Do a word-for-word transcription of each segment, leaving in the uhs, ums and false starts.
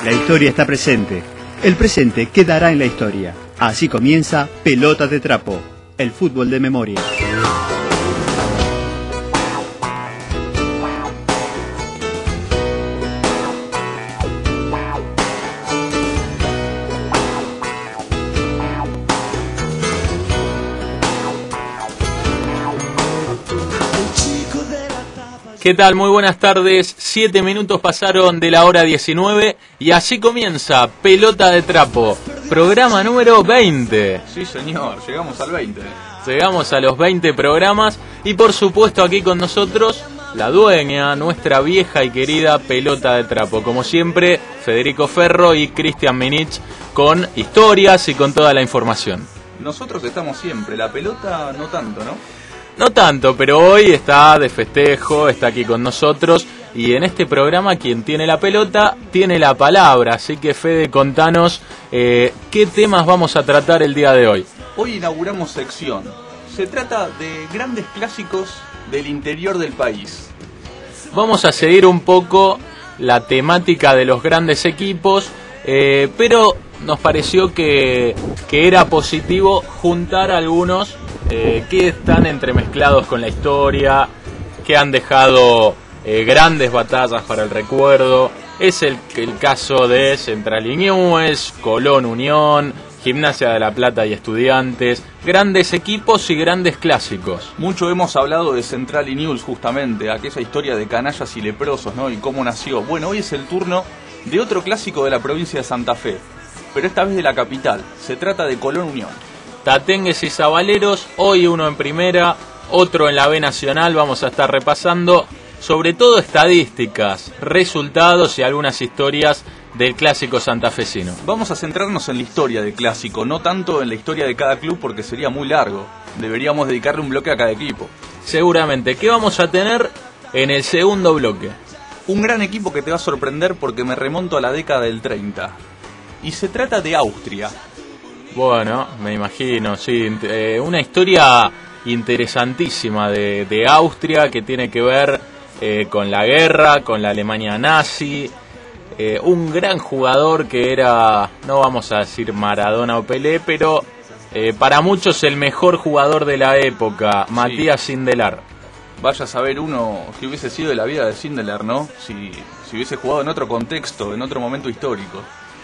La historia está presente. El presente quedará en la historia. Así comienza Pelota de Trapo, el fútbol de memoria. ¿Qué tal? Muy buenas tardes. Siete minutos pasaron de la hora diecinueve y así comienza Pelota de Trapo, programa número veinte. Sí, señor, llegamos al veinte. Llegamos a los veinte programas y por supuesto aquí con nosotros la dueña, nuestra vieja y querida Pelota de Trapo. Como siempre, Federico Ferro y Cristian Minich con historias y con toda la información. Nosotros estamos siempre, la pelota no tanto, ¿no? No tanto, pero hoy está de festejo, está aquí con nosotros y en este programa quien tiene la pelota tiene la palabra. Así que Fede, contanos eh, qué temas vamos a tratar el día de hoy. Hoy inauguramos sección. Se trata de grandes clásicos del interior del país. Vamos a seguir un poco la temática de los grandes equipos, eh, pero nos pareció que, que era positivo juntar algunos Eh, que están entremezclados con la historia, que han dejado eh, grandes batallas para el recuerdo. Es el, el caso de Central y Newell's, Colón Unión, Gimnasia de La Plata y Estudiantes, grandes equipos y grandes clásicos. Mucho hemos hablado de Central y Newell's justamente, aquella historia de canallas y leprosos, ¿no? Y cómo nació. Bueno, hoy es el turno de otro clásico de la provincia de Santa Fe, pero esta vez de la capital. Se trata de Colón Unión. Tatengues y Zabaleros, hoy uno en primera, otro en la B Nacional. Vamos a estar repasando sobre todo estadísticas, resultados y algunas historias del clásico santafesino. Vamos a centrarnos en la historia del clásico, no tanto en la historia de cada club porque sería muy largo. Deberíamos dedicarle un bloque a cada equipo. Seguramente. ¿Qué vamos a tener en el segundo bloque? Un gran equipo que te va a sorprender porque me remonto a la década del treinta. Y se trata de Austria. Bueno, me imagino, sí, eh, una historia interesantísima de, de Austria que tiene que ver eh, con la guerra, con la Alemania nazi, eh, un gran jugador que era, no vamos a decir Maradona o Pelé, pero eh, para muchos el mejor jugador de la época, sí. Matías Sindelar. Vaya a saber uno qué hubiese sido de la vida de Sindelar, ¿no? Si, si hubiese jugado en otro contexto, en otro momento histórico.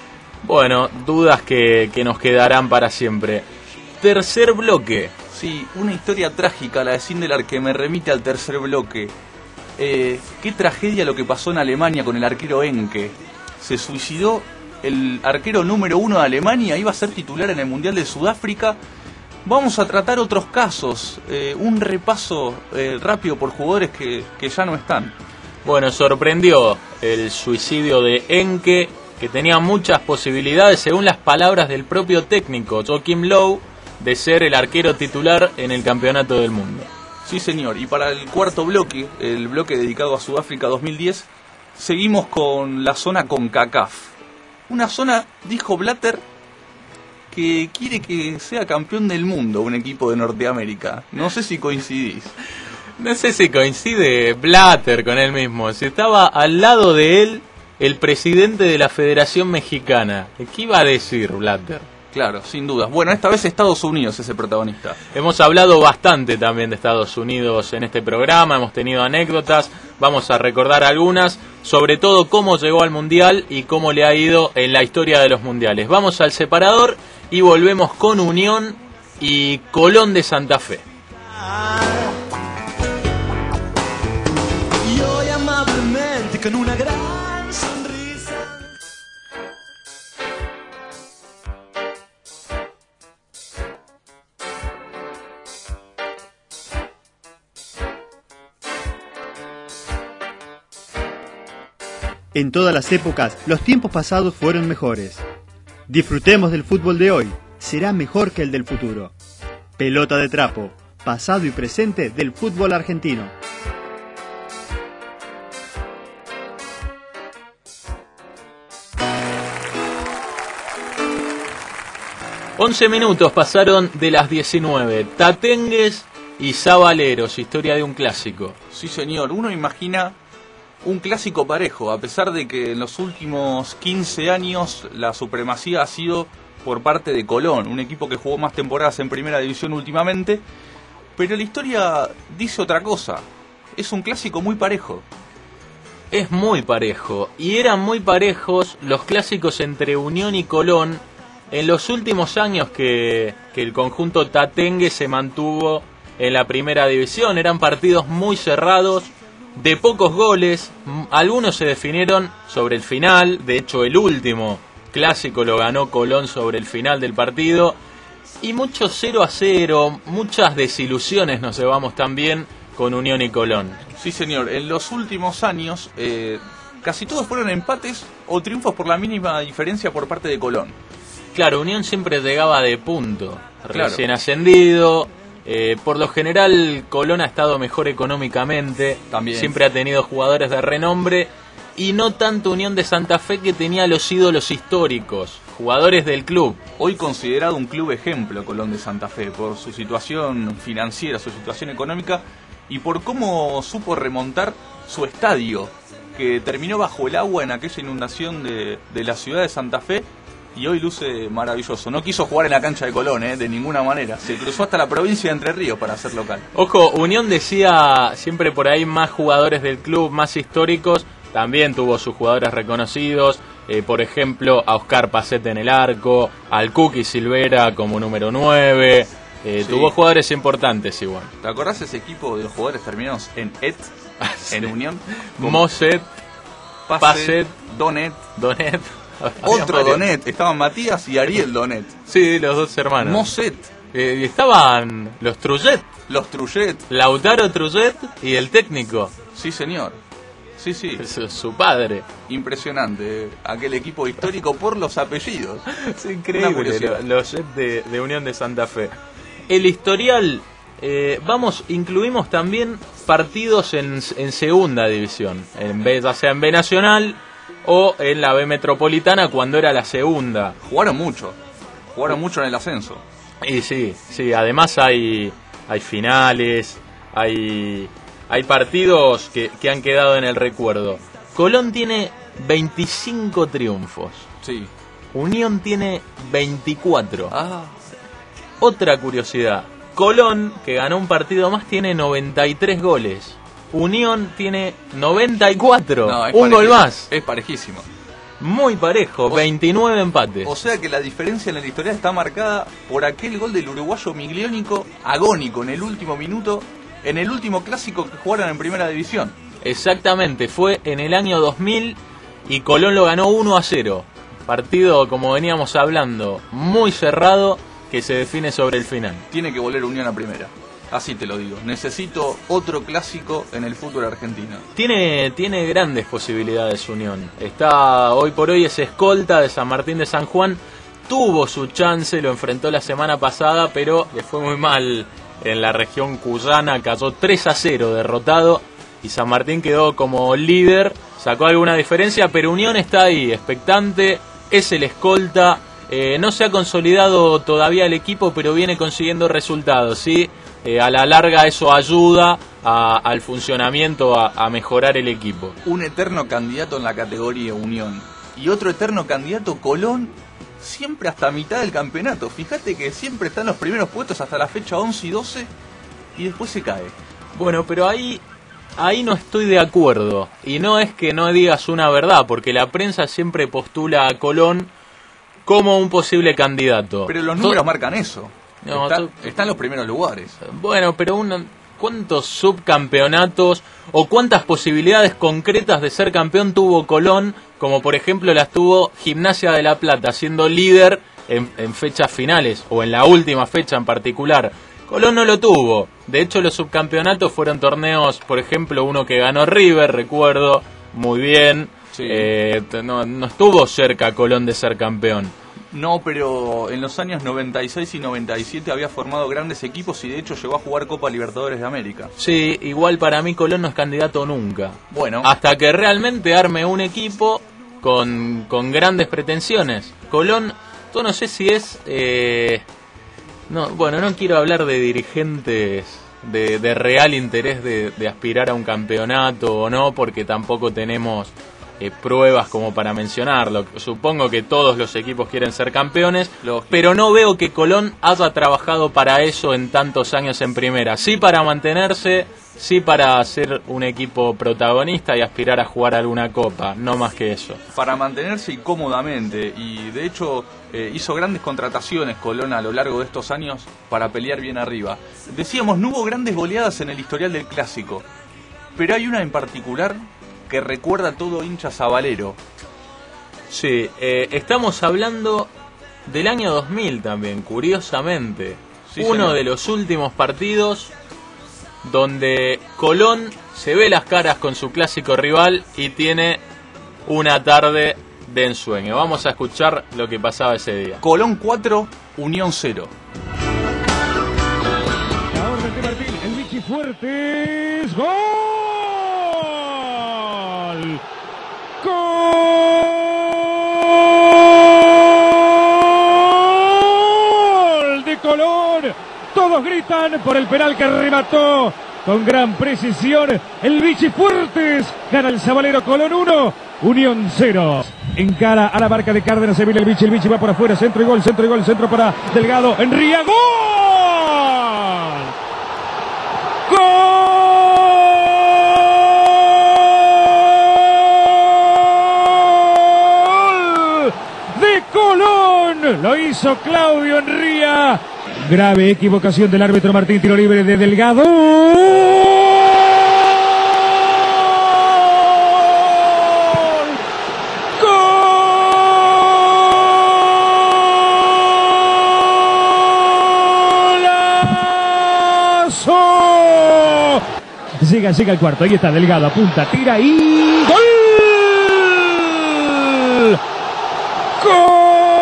Bueno, dudas que, que nos quedarán para siempre. Tercer bloque. Sí, una historia trágica, la de Sindelar, que me remite al tercer bloque. Eh, qué tragedia lo que pasó en Alemania con el arquero Enke. Se suicidó el arquero número uno de Alemania, iba a ser titular en el Mundial de Sudáfrica. Vamos a tratar otros casos, eh, un repaso eh, rápido por jugadores que, que ya no están. Bueno, sorprendió el suicidio de Enke, que tenía muchas posibilidades, según las palabras del propio técnico Joachim Löw, de ser el arquero titular en el Campeonato del Mundo. Sí, señor, y para el cuarto bloque, el bloque dedicado a Sudáfrica dos mil diez, seguimos con la zona CONCACAF. Una zona, dijo Blatter, que quiere que sea campeón del mundo un equipo de Norteamérica. No sé si coincidís. No sé si coincide Blatter con él mismo, si estaba al lado de él el presidente de la Federación Mexicana. ¿Qué iba a decir Blatter? Claro, sin dudas. Bueno, esta vez Estados Unidos es el protagonista. Hemos hablado bastante también de Estados Unidos en este programa, hemos tenido anécdotas, vamos a recordar algunas, sobre todo cómo llegó al Mundial y cómo le ha ido en la historia de los Mundiales. Vamos al separador y volvemos con Unión y Colón de Santa Fe. Y hoy amablemente con una gran En todas las épocas, los tiempos pasados fueron mejores. Disfrutemos del fútbol de hoy, será mejor que el del futuro. Pelota de Trapo, pasado y presente del fútbol argentino. once minutos pasaron de las diecinueve. Tatengues y Zabaleros, historia de un clásico. Sí, señor. Uno imagina Un clásico parejo, a pesar de que en los últimos quince años la supremacía ha sido por parte de Colón, un equipo que jugó más temporadas en primera división últimamente, pero la historia dice otra cosa. Es un clásico muy parejo. Es muy parejo, y eran muy parejos los clásicos entre Unión y Colón en los últimos años que, que el conjunto tatengue se mantuvo en la primera división. Eran partidos muy cerrados, de pocos goles, algunos se definieron sobre el final, de hecho el último clásico lo ganó Colón sobre el final del partido, y mucho cero a cero, muchas desilusiones nos llevamos también con Unión y Colón. Sí, señor, en los últimos años eh, casi todos fueron empates o triunfos por la mínima diferencia por parte de Colón. Claro, Unión siempre llegaba de punto, Claro. recién ascendido. Eh, por lo general Colón ha estado mejor económicamente, También. siempre ha tenido jugadores de renombre, y no tanto Unión de Santa Fe, que tenía los ídolos históricos, jugadores del club. Hoy considerado un club ejemplo Colón de Santa Fe por su situación financiera, su situación económica y por cómo supo remontar su estadio, que terminó bajo el agua en aquella inundación de, de la ciudad de Santa Fe. Y hoy luce maravilloso. No quiso jugar en la cancha de Colón, ¿eh? De ninguna manera. Se cruzó hasta la provincia de Entre Ríos para ser local. Ojo, Unión decía siempre por ahí más jugadores del club, más históricos. También tuvo sus jugadores reconocidos. Eh, por ejemplo, a Oscar Pacete en el arco, al Cookie Silvera como número nueve. Eh, Sí. Tuvo jugadores importantes igual. ¿Te acordás ese equipo de los jugadores terminados en Et, en Unión? Con Moset, Pacet, Pacet, Donet, Donet. otro Había varios. Donet. Estaban Matías y Ariel Donet. Sí, los dos hermanos. Moset, Eh, y estaban los Trullet, los Trullet. Lautaro Trullet y el técnico, Sí, señor. Sí, sí. su, su padre. Impresionante. eh. Aquel equipo histórico por los apellidos. Es Una increíble, curiosidad. lo- los Jets de, de Unión de Santa Fe. El historial, eh, vamos, incluimos también partidos en, en segunda división, en B, ya sea en B Nacional o en la B Metropolitana cuando era la segunda. Jugaron mucho. Jugaron mucho en el ascenso. Y sí, sí, además hay, hay finales, hay, hay partidos que, que han quedado en el recuerdo. Colón tiene veinticinco triunfos, Sí. Unión tiene veinticuatro. Ah, Otra curiosidad, Colón, que ganó un partido más, tiene noventa y tres goles. Unión tiene noventa y cuatro, no, es un gol parejísimo. más. Es parejísimo. Muy parejo, O- veintinueve empates. O sea que la diferencia en el historial está marcada por aquel gol del uruguayo Migliónico agónico en el último minuto, en el último clásico que jugaron en primera división. Exactamente, fue en el año dos mil y Colón lo ganó uno a cero. Partido, como veníamos hablando, muy cerrado, que se define sobre el final. Tiene que volver Unión a primera. Así te lo digo. Necesito otro clásico en el fútbol argentino. Tiene, tiene grandes posibilidades Unión. Está hoy por hoy es escolta de San Martín de San Juan. Tuvo su chance, lo enfrentó la semana pasada, pero le fue muy mal en la región cuyana. Cayó tres a cero derrotado y San Martín quedó como líder. Sacó alguna diferencia, pero Unión está ahí, expectante. Es el escolta. Eh, no se ha consolidado todavía el equipo, pero viene consiguiendo resultados, ¿sí? Eh, a la larga eso ayuda a- al funcionamiento, a, a mejorar el equipo. Un eterno candidato en la categoría Unión. Y otro eterno candidato Colón, siempre hasta mitad del campeonato. Fíjate que siempre está en los primeros puestos hasta la fecha once y doce y después se cae. Bueno, pero ahí, ahí no estoy de acuerdo. Y no es que no digas una verdad, porque la prensa siempre postula a Colón como un posible candidato. Pero los To- números marcan eso. No, está, to- está en los primeros lugares. Bueno, pero una- ¿cuántos subcampeonatos o cuántas posibilidades concretas de ser campeón tuvo Colón? Como por ejemplo las tuvo Gimnasia de La Plata, siendo líder en, en fechas finales o en la última fecha en particular. Colón no lo tuvo. De hecho, los subcampeonatos fueron torneos, por ejemplo, uno que ganó River, recuerdo, muy bien. Sí. Eh, t- no, no estuvo cerca Colón de ser campeón. No, pero en los años noventa y seis y noventa y siete había formado grandes equipos y de hecho llegó a jugar Copa Libertadores de América. Sí, igual para mí Colón no es candidato nunca. Bueno, Hasta que realmente arme un equipo con, con grandes pretensiones. Colón, yo no sé si es... eh, no, bueno, no quiero hablar de dirigentes de, de real interés de, de aspirar a un campeonato o no, porque tampoco tenemos eh, pruebas como para mencionarlo. Supongo que todos los equipos quieren ser campeones, Lógico. pero no veo que Colón haya trabajado para eso en tantos años en primera. Sí para mantenerse, sí para ser un equipo protagonista y aspirar a jugar alguna copa, no más que eso. Para mantenerse y cómodamente, y de hecho eh, hizo grandes contrataciones Colón a lo largo de estos años para pelear bien arriba. Decíamos, no hubo grandes goleadas en el historial del clásico, pero hay una en particular que recuerda a todo hincha sabalero. Sí, eh, estamos hablando del año dos mil también, curiosamente. Sí, Uno señor. de los últimos partidos donde Colón se ve las caras con su clásico rival y tiene una tarde de ensueño. Vamos a escuchar lo que pasaba ese día. Colón cuatro, Unión cero. La orden de Martín, el Vichy Fuertes, ¡gol! ¡Gol de Colón! Todos gritan por el penal que remató con gran precisión el Vichy Fuertes. Gana el sabalero. Colón uno, Unión cero. Encara a la marca de Cárdenas, se viene el Vichy, el Vichy va por afuera, centro y gol, centro y gol, centro para Delgado, Enría, ¡gol! ¡Gol de Colón! Lo hizo Claudio Enría. Grave equivocación del árbitro Martín, tiro libre de Delgado. ¡Golazo! Llega, llega el cuarto, ahí está Delgado, apunta, tira y ¡gol! ¡Gol!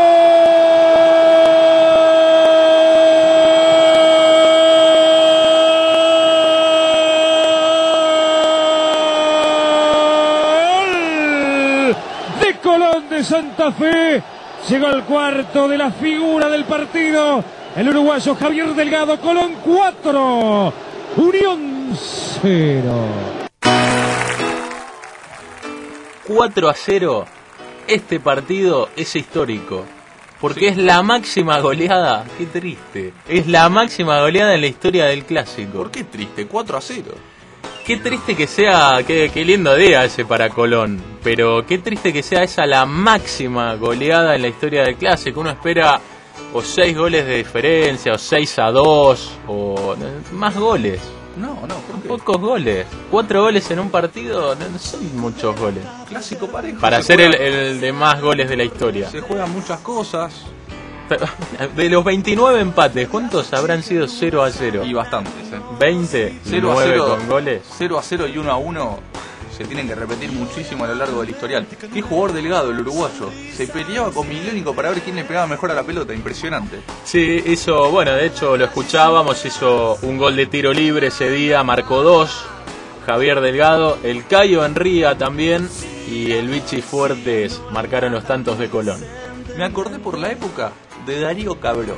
Colón de Santa Fe. Llegó al cuarto de la figura del partido, el uruguayo Javier Delgado. Colón cuatro, Unión cero. cuatro a cero. Este partido es histórico, porque Sí. es la máxima goleada. Qué triste. Es la máxima goleada en la historia del clásico. ¿Por qué triste? cuatro a cero. Qué triste que sea, qué, qué lindo día ese para Colón, pero qué triste que sea esa la máxima goleada en la historia del clásico. Uno espera o seis goles de diferencia, o seis a dos, o más goles. No, no, ¿por qué? Pocos goles. Cuatro goles en un partido no son muchos goles. Clásico parejo. Para se ser el, juega- el de más goles de la historia. Se juegan muchas cosas De los veintinueve empates, ¿cuántos habrán sido cero a cero? y bastantes. ¿eh? veinte, cero a nueve cero con goles. cero a cero y uno a uno se tienen que repetir muchísimo a lo largo del historial. Qué jugador Delgado, el uruguayo. Se peleaba con Milénico para ver quién le pegaba mejor a la pelota. Impresionante. Sí, hizo, bueno, de hecho lo escuchábamos, hizo un gol de tiro libre ese día, marcó dos, Javier Delgado, el Cayo Enría también y el Vichy Fuertes marcaron los tantos de Colón. Me acordé por la época de Darío Cabrol.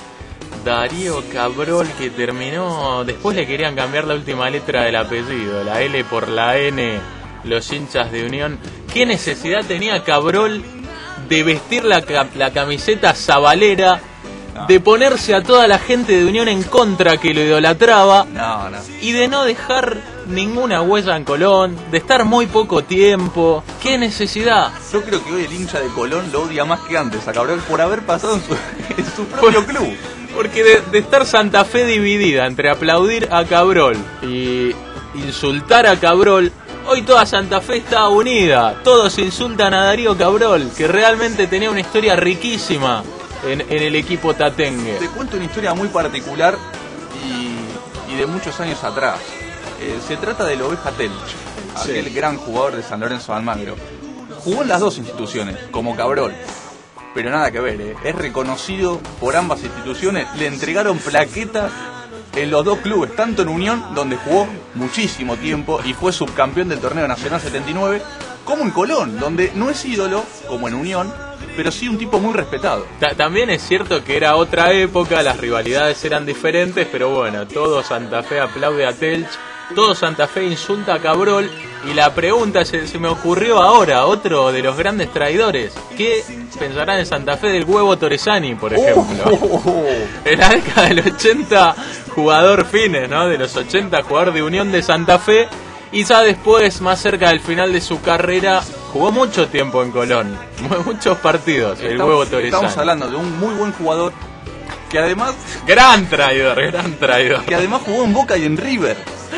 Darío Cabrol, que terminó, después le querían cambiar la última letra del apellido, la L por la N, los hinchas de Unión. ¿Qué necesidad tenía Cabrol de vestir la, la camiseta sabalera, No. de ponerse a toda la gente de Unión en contra que lo idolatraba No, no. y de no dejar ninguna huella en Colón, de estar muy poco tiempo? ¿Qué necesidad? Yo creo que hoy el hincha de Colón lo odia más que antes a Cabrol por haber pasado en su, en su propio club. Porque de, de estar Santa Fe dividida entre aplaudir a Cabrol y insultar a Cabrol, hoy toda Santa Fe está unida. Todos insultan a Darío Cabrol, que realmente tenía una historia riquísima en, en el equipo tatengue. Te cuento una historia muy particular y, y de muchos años atrás. Eh, se trata del Oveja Telch, Sí. aquel gran jugador de San Lorenzo de Almagro. Jugó en las dos instituciones, como Cabrol. Pero nada que ver, ¿eh? Es reconocido por ambas instituciones. Le entregaron plaquetas en los dos clubes, tanto en Unión, donde jugó muchísimo tiempo y fue subcampeón del torneo nacional setenta y nueve, como en Colón, donde no es ídolo, como en Unión, pero sí un tipo muy respetado. Ta- También es cierto que era otra época, las rivalidades eran diferentes, pero bueno, todo Santa Fe aplaude a Telch, todo Santa Fe insulta a Cabrol, y la pregunta se, se me ocurrió ahora, otro de los grandes traidores, ¿qué pensarán en Santa Fe del Huevo Torresani, por ejemplo? Oh, oh, oh. En la década del ochenta, jugador fines, ¿no? De los ochenta, jugador de Unión de Santa Fe, y ya después, más cerca del final de su carrera, jugó mucho tiempo en Colón, muchos partidos, el Estamos, Huevo Torresani. estamos hablando de un muy buen jugador que además Gran traidor, gran traidor. que además jugó en Boca y en River.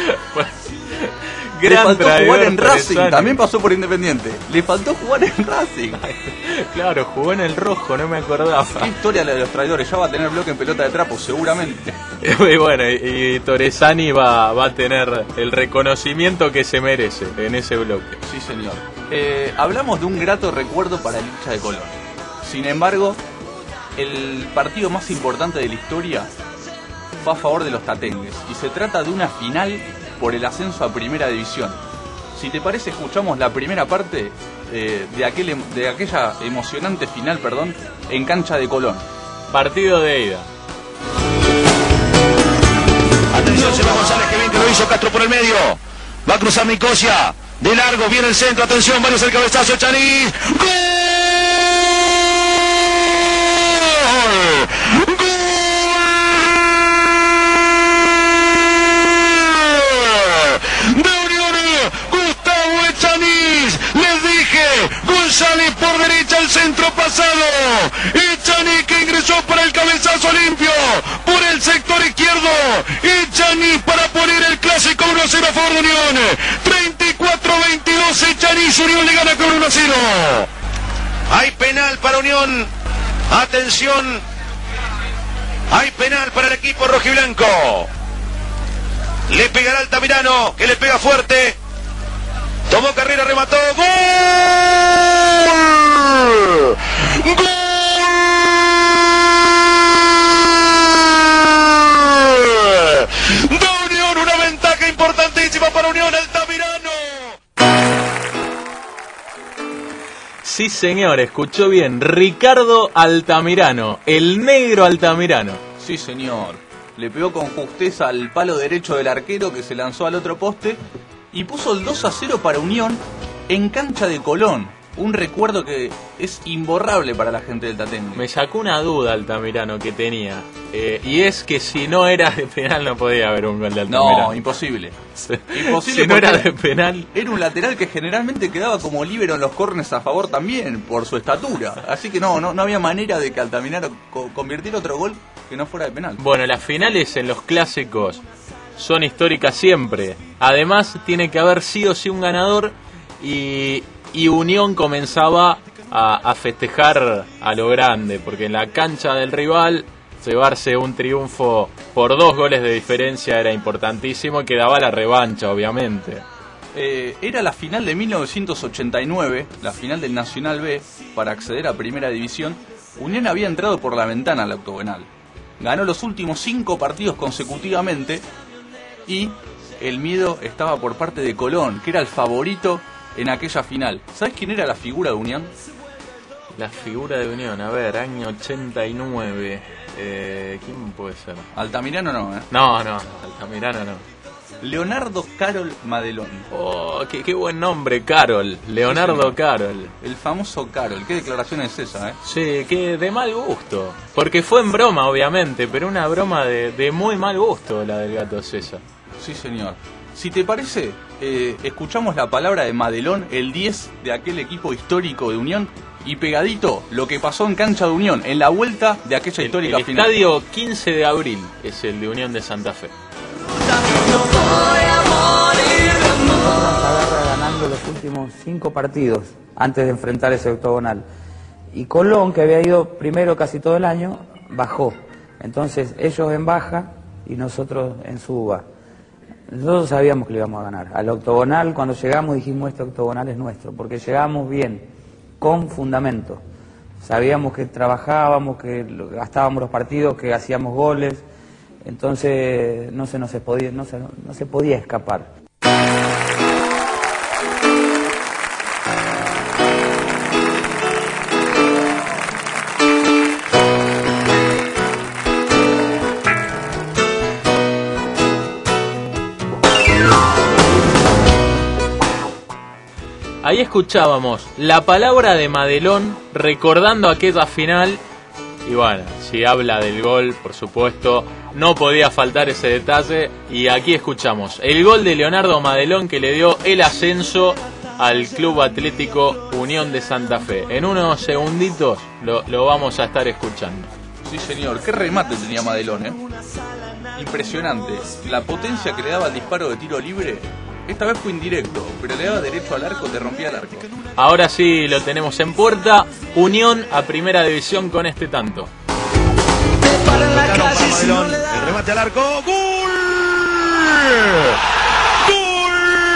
Le Gran faltó traidor jugar en Racing, Torresani. también pasó por Independiente. Le faltó jugar en Racing. Claro, jugó en el rojo, no me acordaba. Qué historia la de los traidores, ya va a tener bloque en pelota de trapo, seguramente. Y bueno, y, y Torresani va, va a tener el reconocimiento que se merece en ese bloque. Sí, señor. Eh, hablamos de un grato recuerdo para el hincha de Colón. Sin embargo, el partido más importante de la historia fue a favor de los tatengues y se trata de una final por el ascenso a Primera División. Si te parece, escuchamos la primera parte eh, de, aquel, de aquella emocionante final, perdón, en cancha de Colón. Partido de ida. Atención, se va González, que bien que lo hizo Castro por el medio. Va a cruzar Nicosia. De largo, viene el centro. Atención, varios el cabezazo. Chanis. ¡Gol! ¡Gol! De Unión, Gustavo Echaniz. Les dije, González por derecha, el centro pasado. Echaniz que ingresó para el cabezazo limpio. Por el sector izquierdo. Echaniz para poner el clásico uno a cero a favor de Unión. treinta y cuatro a veintidós. Echaniz, Unión le gana con uno a cero. Hay penal para Unión. Atención. Hay penal para el equipo rojiblanco. Le pegará Altamirano, que le pega fuerte. Tomó carrera, remató. ¡Gol! ¡Gol! De Unión, una ventaja importantísima para Unión, Altamirano. Sí, señor, escuchó bien. Ricardo Altamirano, el negro Altamirano. Sí, señor. Le pegó con justeza al palo derecho del arquero que se lanzó al otro poste y puso el dos a cero para Unión en cancha de Colón. Un recuerdo que es imborrable para la gente del Tatengue. Me sacó una duda Altamirano que tenía. Eh, y es que si no era de penal no podía haber un gol de Altamirano. No, imposible. Sí. Imposible Si no porque era de penal. Era un lateral que generalmente quedaba como líbero en los córneres a favor también, por su estatura. Así que no, no, no había manera de que Altamirano co- convirtiera otro gol que no fuera de penal. Bueno, las finales en los clásicos son históricas siempre. Además, tiene que haber sí o sí un ganador y, y Unión comenzaba a, a festejar a lo grande, porque en la cancha del rival llevarse un triunfo por dos goles de diferencia era importantísimo y quedaba la revancha, obviamente. Eh, era la final de mil novecientos ochenta y nueve, la final del Nacional B, para acceder a Primera División. Unión había entrado por la ventana al octogonal. Ganó los últimos cinco partidos consecutivamente y el miedo estaba por parte de Colón, que era el favorito en aquella final. ¿Sabes quién era la figura de Unión? La figura de Unión, a ver, año ochenta y nueve. Eh, ¿Quién puede ser? Altamirano no, ¿eh? No, no, Altamirano no. Leonardo Carol Madelón. Oh, qué, qué buen nombre, Carol. Leonardo Sí, Carol. El famoso Carol. ¿Qué declaración es esa, eh? Sí, que de mal gusto. Porque fue en broma, obviamente, pero una broma de, de muy mal gusto la del gato César. Sí, señor. Si te parece, eh, escuchamos la palabra de Madelón, el diez de aquel equipo histórico de Unión, y pegadito lo que pasó en cancha de Unión, en la vuelta de aquella El, histórica el final. estadio quince de abril es el de Unión de Santa Fe. Nos agarra ganando los últimos cinco partidos antes de enfrentar ese octogonal. Y Colón, que había ido primero casi todo el año, bajó. Entonces ellos en baja y nosotros en suba. Nosotros sabíamos que le íbamos a ganar. Al octogonal, cuando llegamos, dijimos este octogonal es nuestro, porque llegamos bien, con fundamento. Sabíamos que trabajábamos, que gastábamos los partidos, que hacíamos goles. Entonces no se nos podía, no se, no se podía escapar. Ahí escuchábamos la palabra de Madelón recordando aquella final. Y bueno, si habla del gol, por supuesto, no podía faltar ese detalle. Y aquí escuchamos el gol de Leonardo Madelón que le dio el ascenso al Club Atlético Unión de Santa Fe. En unos segunditos lo, lo vamos a estar escuchando. Sí, señor, qué remate tenía Madelón, ¿eh? Impresionante. La potencia que le daba al disparo de tiro libre, esta vez fue indirecto, pero le daba derecho al arco, te rompía el arco. Ahora sí lo tenemos en puerta. Unión a primera división con este tanto. Para la calle, si no le da... El remate al arco. ¡Gol! ¡Gol!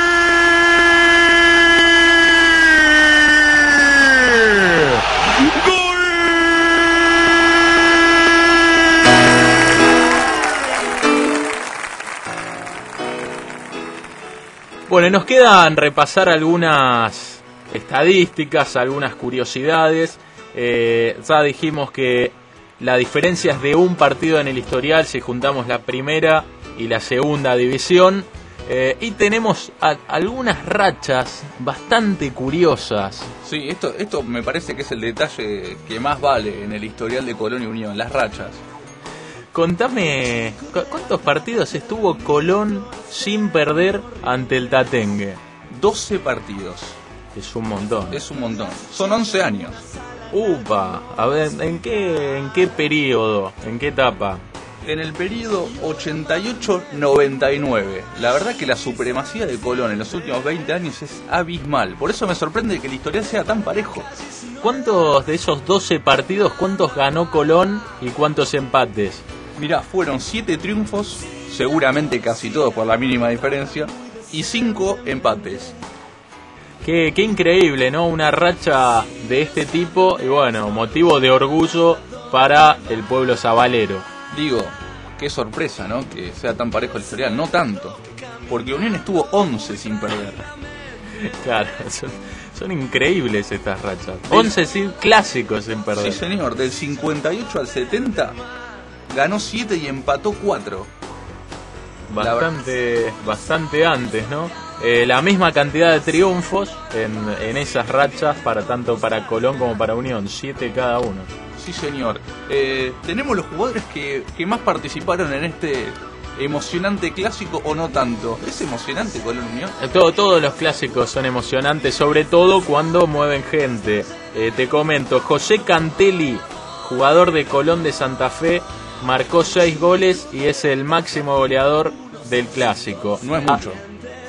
¡Gol! Bueno, nos quedan repasar algunas estadísticas, algunas curiosidades. Eh, ya dijimos que la diferencia es de un partido en el historial si juntamos la primera y la segunda división. Eh, y tenemos a, algunas rachas bastante curiosas. Sí, esto, esto me parece que es el detalle que más vale en el historial de Colón y Unión, las rachas. Contame, ¿cuántos partidos estuvo Colón sin perder ante el Tatengue? doce partidos. Es un montón. Es un montón. Son once años. Upa, a ver, ¿en qué, en qué periodo? ¿En qué etapa? En el periodo ochenta y ocho noventa y nueve. La verdad que la supremacía de Colón en los últimos veinte años es abismal. Por eso me sorprende que el historial sea tan parejo. ¿Cuántos de esos doce partidos, cuántos ganó Colón y cuántos empates? Mirá, fueron siete triunfos, seguramente casi todos por la mínima diferencia, y cinco empates. Qué, qué increíble, ¿no? Una racha de este tipo y bueno, motivo de orgullo para el pueblo sabalero. Digo, qué sorpresa, ¿no? Que sea tan parejo el historial, no tanto, porque Unión estuvo once sin perder. Claro, son, son increíbles estas rachas. once sin, clásicos sin perder. Sí, señor, del cincuenta y ocho al setenta ganó siete y empató cuatro. Bastante, bastante antes, ¿no? Eh, la misma cantidad de triunfos en, en esas rachas, para tanto para Colón como para Unión, siete cada uno. Sí, señor. Eh, tenemos los jugadores que, que más participaron en este emocionante clásico, o no tanto. ¿Es emocionante Colón Unión? Eh, todo, todos los clásicos son emocionantes, sobre todo cuando mueven gente. Eh, te comento, José Cantelli, jugador de Colón de Santa Fe, marcó seis goles y es el máximo goleador del clásico. No es mucho. Ah,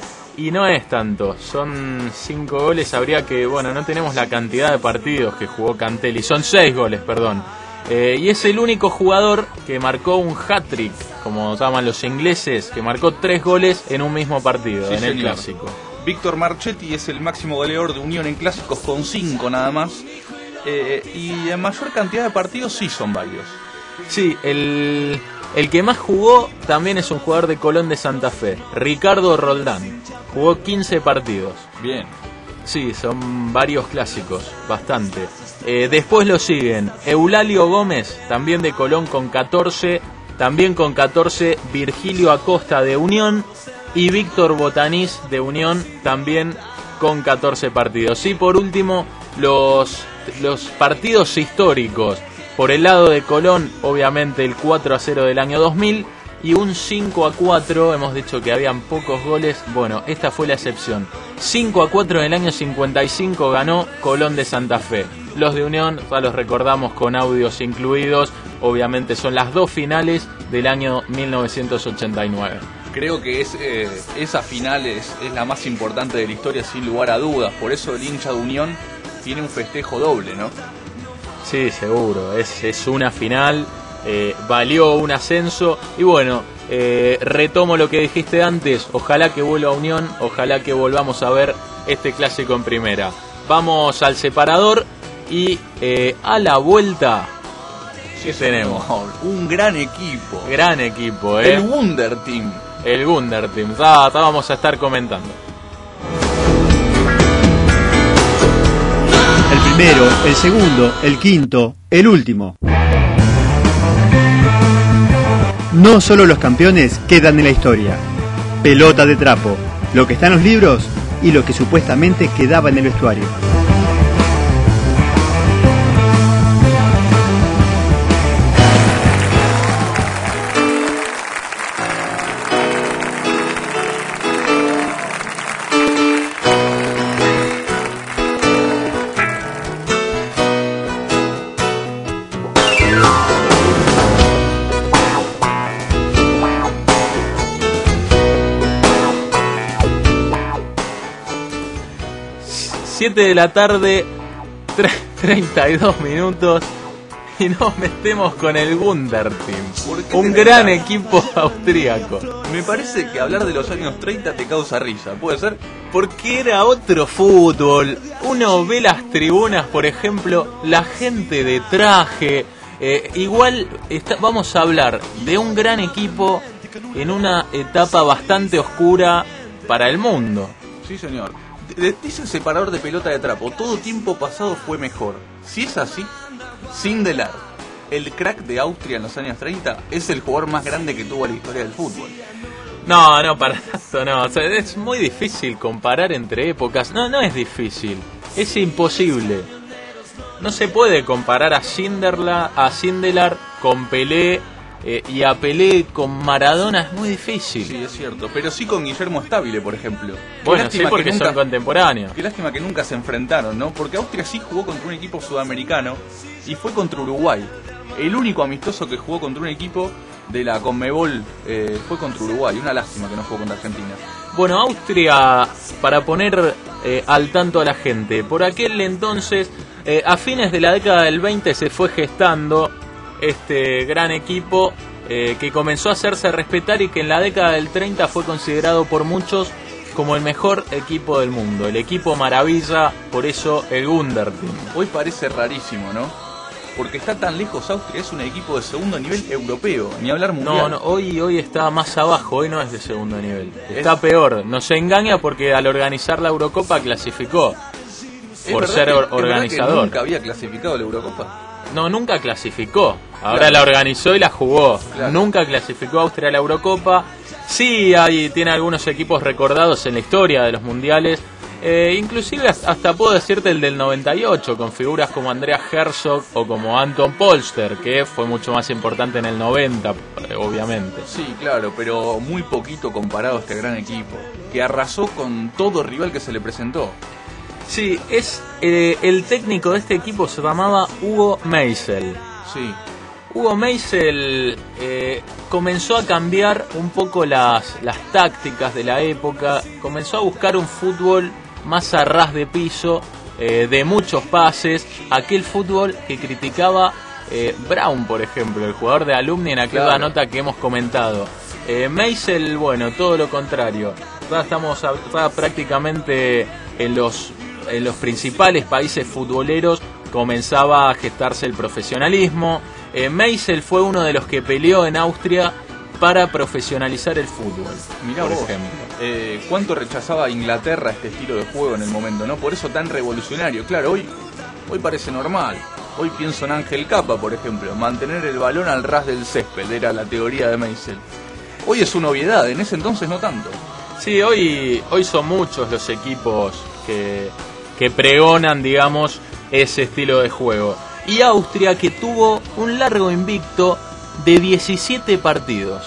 y no es tanto, son cinco goles, habría que, bueno, no tenemos la cantidad de partidos que jugó Cantelli, son seis goles, perdón. Eh, y es el único jugador que marcó un hat-trick, como llaman los ingleses, que marcó tres goles en un mismo partido, sí, en el señor. clásico. Víctor Marchetti es el máximo goleador de Unión en clásicos con cinco nada más. Eh, y en mayor cantidad de partidos sí son varios. Sí, el, el que más jugó también es un jugador de Colón de Santa Fe, Ricardo Roldán. Jugó quince partidos. Bien. Sí, son varios clásicos, bastante. Eh, después lo siguen Eulalio Gómez, también de Colón con catorce. También con catorce Virgilio Acosta de Unión. Y Víctor Botanís de Unión, también con catorce partidos. Y por último, los, los partidos históricos. Por el lado de Colón, obviamente el cuatro a cero del año dos mil y un cinco a cuatro, hemos dicho que habían pocos goles, bueno, esta fue la excepción. cinco a cuatro en el año cincuenta y cinco ganó Colón de Santa Fe. Los de Unión, ya los recordamos con audios incluidos, obviamente son las dos finales del año mil novecientos ochenta y nueve. Creo que es, eh, esa final es, es la más importante de la historia sin lugar a dudas, por eso el hincha de Unión tiene un festejo doble, ¿no? Sí, seguro, es, es una final, eh, valió un ascenso y bueno, eh, retomo lo que dijiste antes, ojalá que vuelva a Unión, ojalá que volvamos a ver este clásico en primera. Vamos al separador y eh, a la vuelta, ¿qué sí, tenemos? Un gran equipo. Gran equipo, ¿eh? El Wunder Team. El Wunder Team, ya, ya vamos a estar comentando. El primero, el segundo, el quinto, el último. No solo los campeones quedan en la historia. Pelota de trapo. Lo que está en los libros y lo que supuestamente quedaba en el vestuario. siete de la tarde, treinta y dos minutos, y nos metemos con el Wunderteam, un gran equipo austríaco. Me parece que hablar de los años treinta te causa risa, ¿puede ser? Porque era otro fútbol. Uno ve las tribunas, por ejemplo, la gente de traje. Eh, igual está, vamos a hablar de un gran equipo en una etapa bastante oscura para el mundo. Sí, señor. Dice el separador de pelota de trapo, todo tiempo pasado fue mejor. Si es así, Sindelar, el crack de Austria en los años treinta, es el jugador más grande que tuvo la historia del fútbol. No, no, para eso no. O sea, es muy difícil comparar entre épocas. No, no es difícil. Es imposible. No se puede comparar a Sindelar, a Sindelar con Pelé eh, y a Pelé con Maradona. Es muy difícil. Sí, es cierto. Pero sí con Guillermo Stabile, por ejemplo. Bueno, sí, porque nunca, son contemporáneos. Qué lástima que nunca se enfrentaron, ¿no? Porque Austria sí jugó contra un equipo sudamericano y fue contra Uruguay. El único amistoso que jugó contra un equipo de la Conmebol eh, fue contra Uruguay. Una lástima que no jugó contra Argentina. Bueno, Austria, para poner eh, al tanto a la gente, por aquel entonces, eh, a fines de la década del veinte se fue gestando este gran equipo eh, que comenzó a hacerse respetar y que en la década del treinta fue considerado por muchos como el mejor equipo del mundo, el equipo maravilla, por eso el Wunderteam. Hoy parece rarísimo, ¿no? Porque está tan lejos Austria, es un equipo de segundo nivel europeo, ni hablar mundial. No, no, hoy, hoy está más abajo, hoy no es de segundo nivel. Está es... peor, nos engaña porque al organizar la Eurocopa clasificó, por ser or- organizador. ¿Nunca había clasificado la Eurocopa? No, nunca clasificó, ahora claro. La organizó y la jugó, claro. Nunca clasificó Austria a la Eurocopa. Sí, hay, tiene algunos equipos recordados en la historia de los mundiales. Eh, inclusive hasta puedo decirte el del noventa y ocho, con figuras como Andrea Herzog o como Anton Polster, que fue mucho más importante en el noventa, obviamente. Sí, claro, pero muy poquito comparado a este gran equipo, que arrasó con todo rival que se le presentó. Sí, es eh, el técnico de este equipo se llamaba Hugo Meisel. Sí. Hugo Meisel eh, comenzó a cambiar un poco las, las tácticas de la época, comenzó a buscar un fútbol más a ras de piso, eh, de muchos pases, aquel fútbol que criticaba eh, Brown, por ejemplo, el jugador de Alumni en aquella claro. nota que hemos comentado. Eh, Meisel, bueno, todo lo contrario. Ya estamos ya prácticamente en los, en los principales países futboleros, comenzaba a gestarse el profesionalismo. Eh, Meisel fue uno de los que peleó en Austria para profesionalizar el fútbol. Mirá por vos, ejemplo. Eh, ¿Cuánto rechazaba Inglaterra este estilo de juego en el momento, no? Por eso tan revolucionario. Claro, hoy, hoy parece normal. Hoy pienso en Ángel Capa, por ejemplo. Mantener el balón al ras del césped era la teoría de Meisel. Hoy es una obviedad, en ese entonces no tanto. Sí, hoy, hoy son muchos los equipos que, que pregonan, digamos, ese estilo de juego. Y Austria, que tuvo un largo invicto de diecisiete partidos.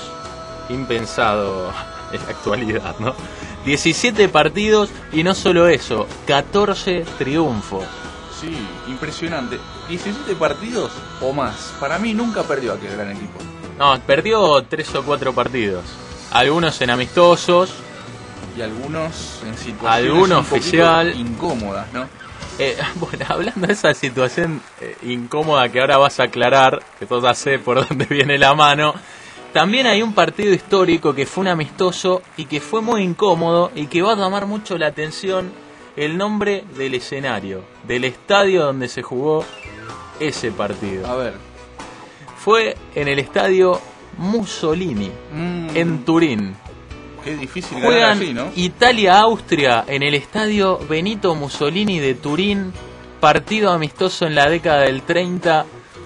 Impensado en la actualidad, ¿no? diecisiete partidos y no solo eso, catorce triunfos. Sí, impresionante. diecisiete partidos o más. Para mí nunca perdió aquel gran equipo. No, perdió tres o cuatro partidos. Algunos en amistosos. Y algunos en situaciones algunos un oficial incómodas, ¿no? Eh, bueno, hablando de esa situación eh, incómoda que ahora vas a aclarar, que yo ya sé por dónde viene la mano, también hay un partido histórico que fue un amistoso y que fue muy incómodo y que va a llamar mucho la atención el nombre del escenario, del estadio donde se jugó ese partido. A ver. Fue en el estadio Mussolini, mm. en Turín. Qué difícil Juegan ganar así, ¿no? Italia-Austria en el estadio Benito Mussolini de Turín, partido amistoso en la década del treinta,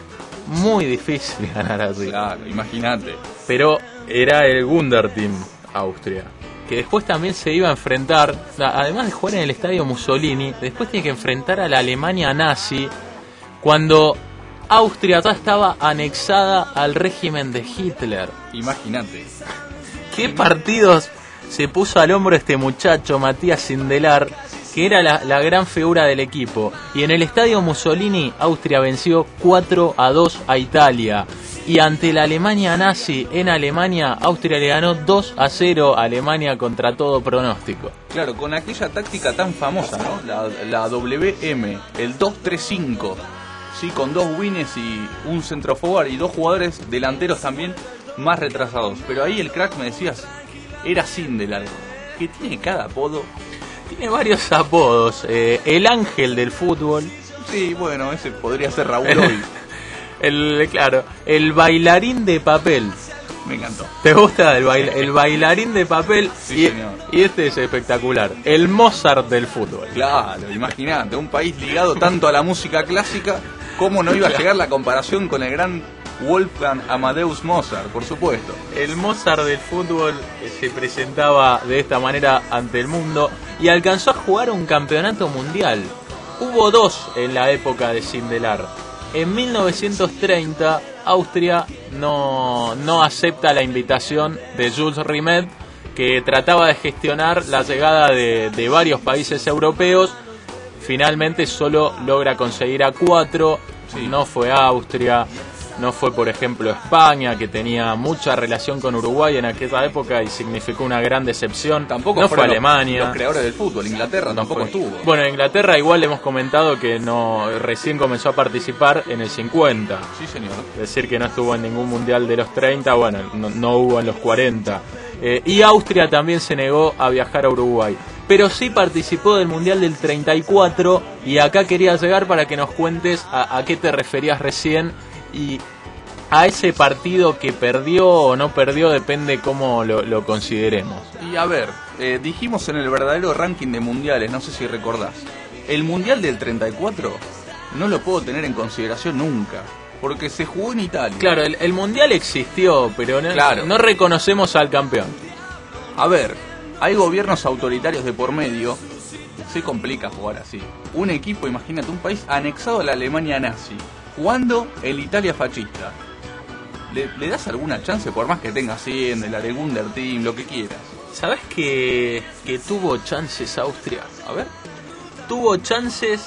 muy difícil ganar así. Claro, imagínate. Pero era el Wunderteam Austria. que después también se iba a enfrentar, además de jugar en el estadio Mussolini, después tiene que enfrentar a la Alemania nazi, cuando Austria ya estaba anexada al régimen de Hitler. Imagínate. ¿Qué partidos se puso al hombro este muchacho, Matías Sindelar, que era la, la gran figura del equipo? Y en el estadio Mussolini, Austria venció cuatro a dos a Italia. Y ante la Alemania nazi en Alemania, Austria le ganó dos a cero a Alemania contra todo pronóstico. Claro, con aquella táctica tan famosa, ¿no? La, la W M, el dos tres cinco, sí, con dos wings y un centro forward y dos jugadores delanteros también más retrasados. Pero ahí el crack, me decías, era Sindelar, que tiene cada apodo. Tiene varios apodos. Eh, el ángel del fútbol. Sí, bueno, ese podría ser Raúl hoy. El, claro, el bailarín de papel. Me encantó. ¿Te gusta el, bail, el bailarín de papel? Sí, y, señor. Y este es espectacular. El Mozart del fútbol. Claro, imagínate, un país ligado tanto a la música clásica, ¿cómo no iba a llegar la comparación con el gran Wolfgang Amadeus Mozart, por supuesto? El Mozart del fútbol se presentaba de esta manera ante el mundo y alcanzó a jugar un campeonato mundial. Hubo dos en la época de Sindelar. En mil novecientos treinta, Austria no, no acepta la invitación de Jules Rimet, que trataba de gestionar la llegada de, de varios países europeos. Finalmente solo logra conseguir a cuatro. Sí. No fue Austria, no fue por ejemplo España, que tenía mucha relación con Uruguay en aquella época y significó una gran decepción. Tampoco no fue los, Alemania. Los creadores del fútbol, Inglaterra no tampoco fue. estuvo. Bueno, Inglaterra igual hemos comentado que no recién comenzó a participar en el cincuenta. Sí, señor. Es decir, que no estuvo en ningún mundial de los treinta, bueno, no, no hubo en los cuarenta. Eh, y Austria también se negó a viajar a Uruguay. Pero sí participó del Mundial del treinta y cuatro y acá quería llegar para que nos cuentes a, a qué te referías recién y a ese partido que perdió o no perdió, depende cómo lo, lo consideremos. Y a ver, eh, dijimos en el verdadero ranking de mundiales, no sé si recordás, el Mundial del treinta y cuatro no lo puedo tener en consideración nunca, porque se jugó en Italia. Claro, el, el Mundial existió, pero no, claro. no reconocemos al campeón. A ver, hay gobiernos autoritarios de por medio, se complica jugar así. Un equipo, imagínate, un país anexado a la Alemania nazi, jugando en la Italia fascista. ¿Le, ¿Le das alguna chance, por más que tenga cien, el Aregunder Team, lo que quieras? ¿Sabés que, que tuvo chances Austria? A ver. Tuvo chances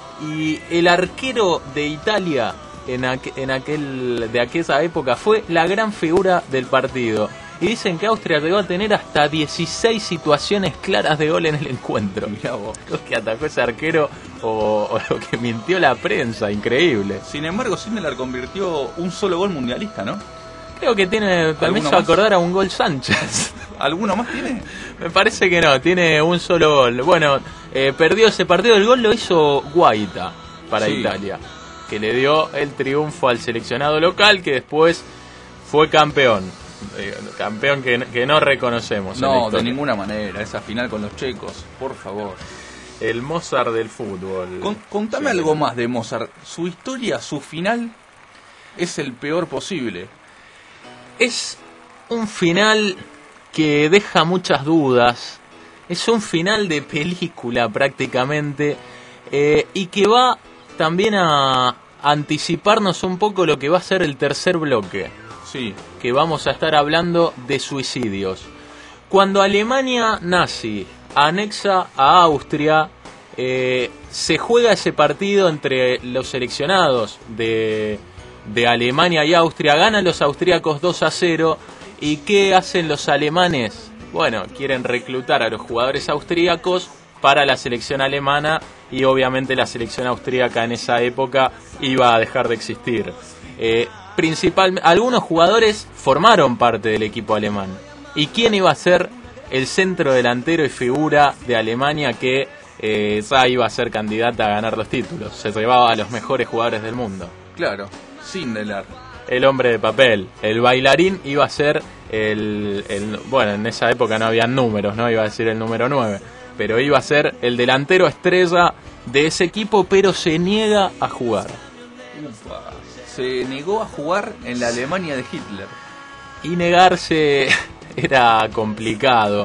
y el arquero de Italia en, aqu en aquel de aquella época fue la gran figura del partido. Y dicen que Austria llegó a tener hasta dieciséis situaciones claras de gol en el encuentro. Mirá vos, que atacó ese arquero o, o lo que mintió la prensa, increíble. Sin embargo, Sindelar convirtió un solo gol mundialista, ¿no? Creo que tiene, también se va a acordar a un gol Sánchez. ¿Alguno más tiene? Me parece que no, tiene un solo gol. Bueno, eh, perdió ese partido, el gol lo hizo Guaita para sí. Italia, que le dio el triunfo al seleccionado local, que después fue campeón. Eh, campeón que, que no reconocemos. No, de ninguna manera, esa final con los checos, por favor. El Mozart del fútbol. Con, contame sí. algo más de Mozart. Su historia, su final, es el peor posible. Es un final que deja muchas dudas. Es un final de película prácticamente. Eh, y que va también a anticiparnos un poco lo que va a ser el tercer bloque. Sí. Que vamos a estar hablando de suicidios. Cuando Alemania nazi anexa a Austria, eh, se juega ese partido entre los seleccionados de, de Alemania y Austria. Ganan los austríacos dos a cero. ¿Y qué hacen los alemanes? Bueno, quieren reclutar a los jugadores austríacos para la selección alemana y obviamente la selección austríaca en esa época iba a dejar de existir. Eh, Principalmente, algunos jugadores formaron parte del equipo alemán. ¿Y quién iba a ser el centro delantero y figura de Alemania que eh, ya iba a ser candidata a ganar los títulos? Se llevaba a los mejores jugadores del mundo. Claro, Sindelar. El hombre de papel. El bailarín iba a ser el, el... Bueno, en esa época no había números, ¿no? Iba a decir el número nueve. Pero iba a ser el delantero estrella de ese equipo, pero se niega a jugar. Ufa. Se negó a jugar en la Alemania de Hitler. Y negarse era complicado.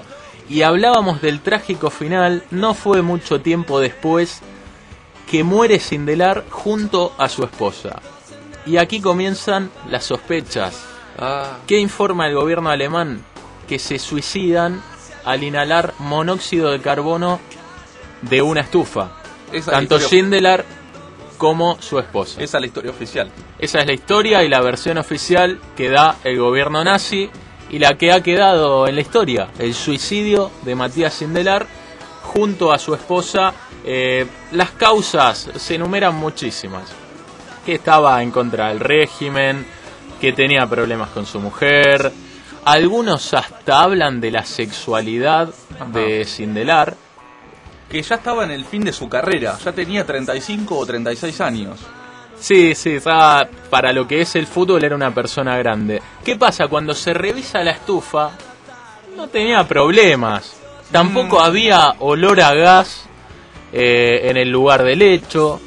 y hablábamos del trágico final. No fue mucho tiempo después que muere Sindelar junto a su esposa. Y aquí comienzan las sospechas. Ah. ¿Qué informa el gobierno alemán? Que se suicidan al inhalar monóxido de carbono de una estufa. Esa Tanto es la historia, Sindelar como su esposa. esa es la historia oficial. Esa es la historia y la versión oficial que da el gobierno nazi y la que ha quedado en la historia, el suicidio de Matías Sindelar junto a su esposa. Eh, las causas se enumeran muchísimas, que estaba en contra del régimen, que tenía problemas con su mujer, algunos hasta hablan de la sexualidad Ajá. de Sindelar. Que ya estaba en el fin de su carrera, ya tenía treinta y cinco o treinta y seis años. Sí, sí, ya para lo que es el fútbol era una persona grande. ¿Qué pasa? Cuando se revisa la estufa, no tenía problemas. Tampoco Mm. había olor a gas eh, en el lugar del hecho.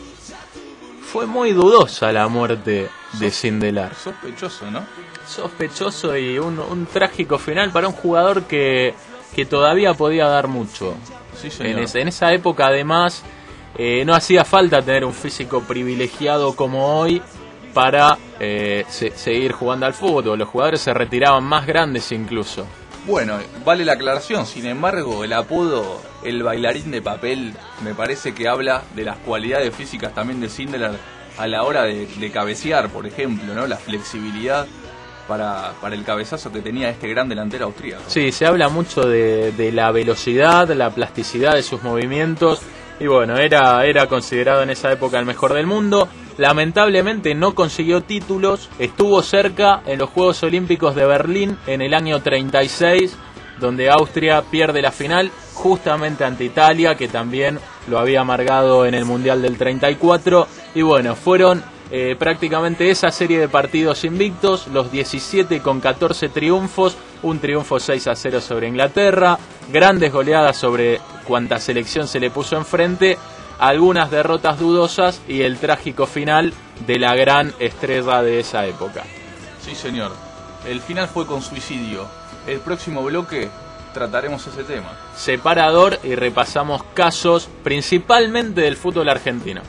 Fue muy dudosa la muerte de Sindelar. Sospechoso, ¿no? Sospechoso y un, un trágico final para un jugador que, que todavía podía dar mucho. Sí, señor. En, es, en esa época, además, eh, no hacía falta tener un físico privilegiado como hoy para eh, se, seguir jugando al fútbol. Los jugadores se retiraban más grandes incluso. Bueno, vale la aclaración, sin embargo, el apodo, el bailarín de papel, me parece que habla de las cualidades físicas también de Sindelar a la hora de, de cabecear, por ejemplo, ¿no? La flexibilidad para, para el cabezazo que tenía este gran delantero austríaco. Sí, se habla mucho de, de la velocidad, la plasticidad de sus movimientos. Y bueno, era, era considerado en esa época el mejor del mundo. Lamentablemente no consiguió títulos. Estuvo cerca en los Juegos Olímpicos de Berlín en el año treinta y seis, donde Austria pierde la final justamente ante Italia, que también lo había amargado en el Mundial del treinta y cuatro. Y bueno, fueron eh, prácticamente esa serie de partidos invictos, los diecisiete con catorce triunfos, un triunfo seis a cero sobre Inglaterra, grandes goleadas sobre cuanta selección se le puso enfrente, algunas derrotas dudosas y el trágico final de la gran estrella de esa época. Sí, señor. El final fue con suicidio. El próximo bloque trataremos ese tema. Separador y repasamos casos principalmente del fútbol argentino.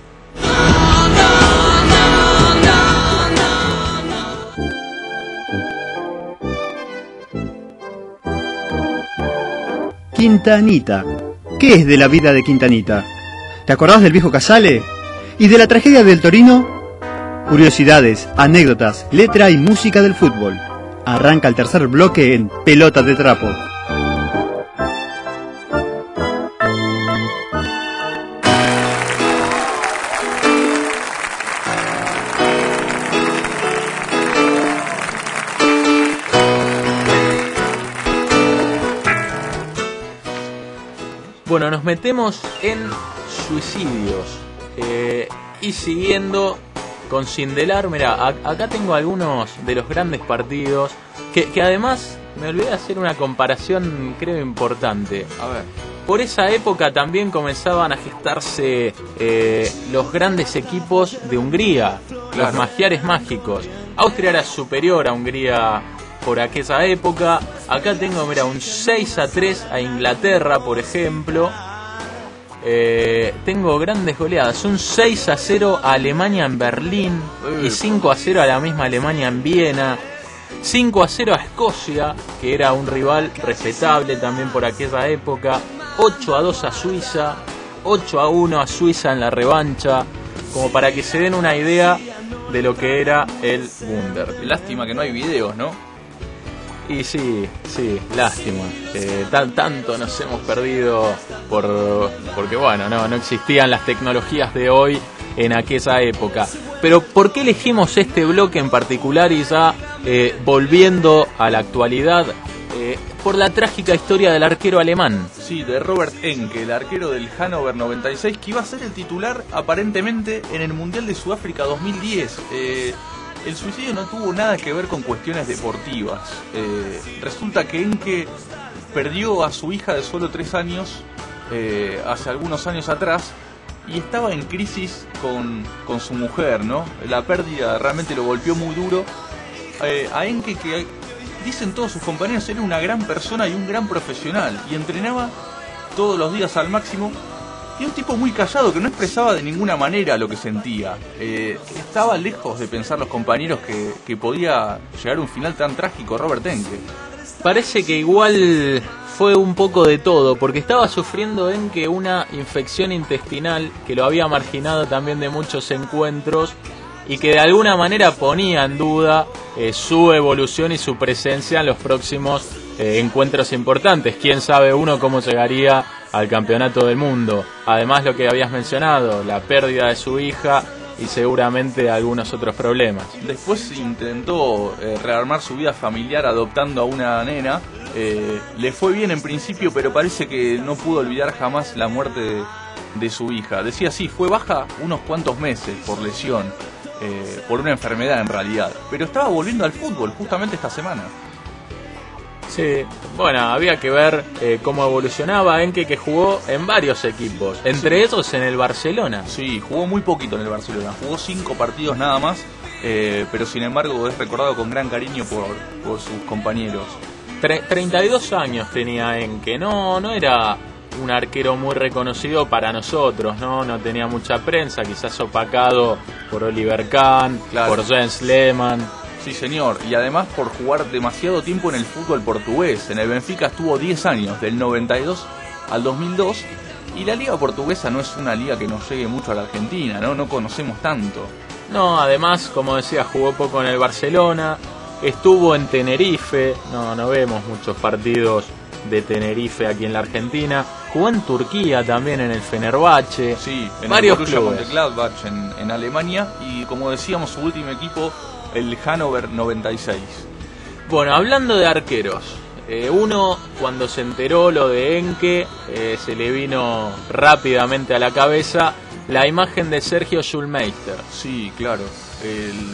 Quintanita. ¿Qué es de la vida de Quintanita? ¿Te acordás del viejo Casale? ¿Y de la tragedia del Torino? Curiosidades, anécdotas, letra y música del fútbol. Arranca el tercer bloque en Pelota de Trapo. Bueno, nos metemos en suicidios eh, y siguiendo con Sindelar. Mira, a- acá tengo algunos de los grandes partidos que, que además me olvidé de hacer una comparación, creo, importante. A ver. Por esa época también comenzaban a gestarse eh, los grandes equipos de Hungría, Claro. los magiares mágicos. Austria era superior a Hungría por aquella época. Acá tengo, mira, un seis a tres a Inglaterra, por ejemplo. Eh, tengo grandes goleadas, un seis a cero a Alemania en Berlín y cinco a cero a la misma Alemania en Viena. cinco a cero a Escocia, que era un rival respetable también por aquella época. ocho a dos a Suiza, ocho a uno a Suiza en la revancha, como para que se den una idea de lo que era el Wunder. Lástima que no hay videos, ¿no? Y sí, sí, lástima. Eh, tan, tanto nos hemos perdido por porque bueno, no, no existían las tecnologías de hoy en aquella época. Pero ¿por qué elegimos este bloque en particular y ya eh, volviendo a la actualidad? Eh, por la trágica historia del arquero alemán. Sí, de Robert Enke, el arquero del Hannover noventa y seis, que iba a ser el titular aparentemente en el Mundial de Sudáfrica dos mil diez. Eh, el suicidio no tuvo nada que ver con cuestiones deportivas. Eh, resulta que Enke perdió a su hija de solo tres años eh, hace algunos años atrás y estaba en crisis con, con su mujer, ¿no? La pérdida realmente lo golpeó muy duro. Eh, a Enke, que dicen todos sus compañeros, era una gran persona y un gran profesional, y entrenaba todos los días al máximo, y un tipo muy callado que no expresaba de ninguna manera lo que sentía. Eh, estaba lejos de pensar los compañeros que, que podía llegar a un final tan trágico Robert Enke. Parece que igual fue un poco de todo, porque estaba sufriendo Enke una infección intestinal que lo había marginado también de muchos encuentros y que de alguna manera ponía en duda eh, su evolución y su presencia en los próximos eh, encuentros importantes. Quién sabe uno cómo llegaría al campeonato del mundo. Además, lo que habías mencionado, la pérdida de su hija y seguramente algunos otros problemas. Después intentó eh, rearmar su vida familiar adoptando a una nena. Eh, le fue bien en principio, pero parece que no pudo olvidar jamás la muerte de, de su hija. Decía así, fue baja unos cuantos meses por lesión, eh, por una enfermedad en realidad, pero estaba volviendo al fútbol justamente esta semana. Sí, bueno, había que ver eh, cómo evolucionaba Enke, que jugó en varios equipos, entre sí. ellos en el Barcelona. Sí, jugó muy poquito en el Barcelona, jugó cinco partidos nada más, eh, pero sin embargo es recordado con gran cariño por, por sus compañeros. Tre- treinta y dos años tenía Enke, no, no era un arquero muy reconocido para nosotros, no, no tenía mucha prensa, quizás opacado por Oliver Kahn, claro. por Jens Lehmann. Sí, señor, y además por jugar demasiado tiempo en el fútbol portugués. En el Benfica estuvo diez años, del noventa y dos al dos mil dos, y la liga portuguesa no es una liga que nos llegue mucho a la Argentina, ¿no? No conocemos tanto. No, además, como decía, jugó poco en el Barcelona, estuvo en Tenerife, no, no vemos muchos partidos de Tenerife aquí en la Argentina, jugó en Turquía también, en el Fenerbahce, sí, en varios el Borussia clubes. Mönchengladbach en, en Alemania, y como decíamos, su último equipo, el Hannover noventa y seis. Bueno, hablando de arqueros, eh, uno cuando se enteró lo de Enke, eh, se le vino rápidamente a la cabeza la imagen de Sergio Schulmeister. Sí, claro, el,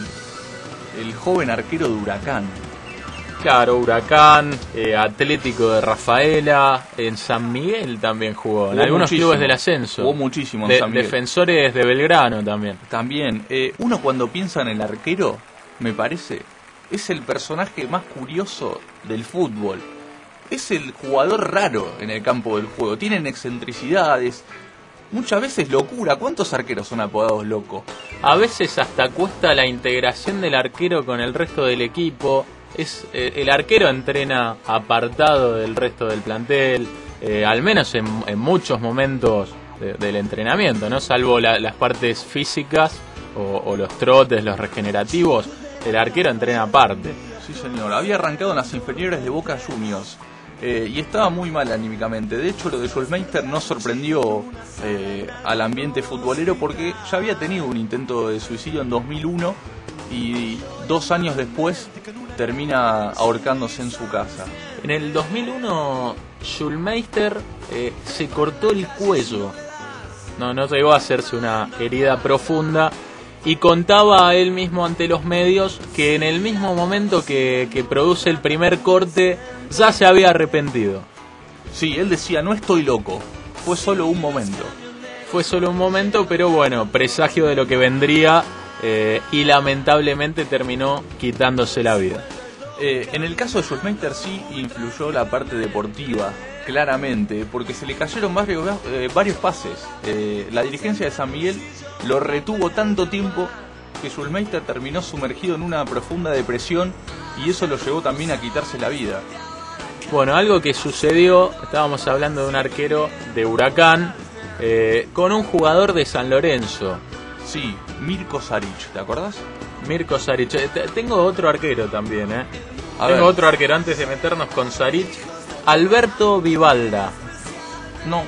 el joven arquero de Huracán. Claro, Huracán, eh, Atlético de Rafaela, en San Miguel también jugó, jugó en algunos muchísimo. clubes del ascenso. Jugó muchísimo en de, San Miguel. Defensores de Belgrano también. También, eh, uno cuando piensa en el arquero, me parece, es el personaje más curioso del fútbol. Es el jugador raro en el campo del juego. Tienen excentricidades, muchas veces locura. ¿Cuántos arqueros son apodados locos? A veces hasta cuesta la integración del arquero con el resto del equipo. Es eh, el arquero entrena apartado del resto del plantel, eh, al menos en, en muchos momentos de, del entrenamiento, ¿no? Salvo la, las partes físicas o, o los trotes, los regenerativos. El arquero entrena aparte. Sí, señor. Había arrancado en las inferiores de Boca Juniors eh, y estaba muy mal anímicamente. De hecho, lo de Schulmeister no sorprendió eh, al ambiente futbolero porque ya había tenido un intento de suicidio en dos mil uno y dos años después termina ahorcándose en su casa. En el dos mil uno, Schulmeister eh, se cortó el cuello. No, no llegó a hacerse una herida profunda. Y contaba él mismo ante los medios que en el mismo momento que, que produce el primer corte ya se había arrepentido. Sí, él decía, no estoy loco, fue solo un momento. Fue solo un momento, pero bueno, presagio de lo que vendría eh, y lamentablemente terminó quitándose la vida. Eh, en el caso de Schulmeister sí influyó la parte deportiva, claramente, porque se le cayeron varios, eh, varios pases. Eh, la dirigencia de San Miguel lo retuvo tanto tiempo que Schulmeister terminó sumergido en una profunda depresión y eso lo llevó también a quitarse la vida. Bueno, algo que sucedió, estábamos hablando de un arquero de Huracán eh, con un jugador de San Lorenzo. Sí, Mirko Saric, ¿te acordás? Mirko Saric. Eh, tengo otro arquero también, ¿eh? A tengo ver. otro arquero antes de meternos con Saric. Alberto Vivalda. No.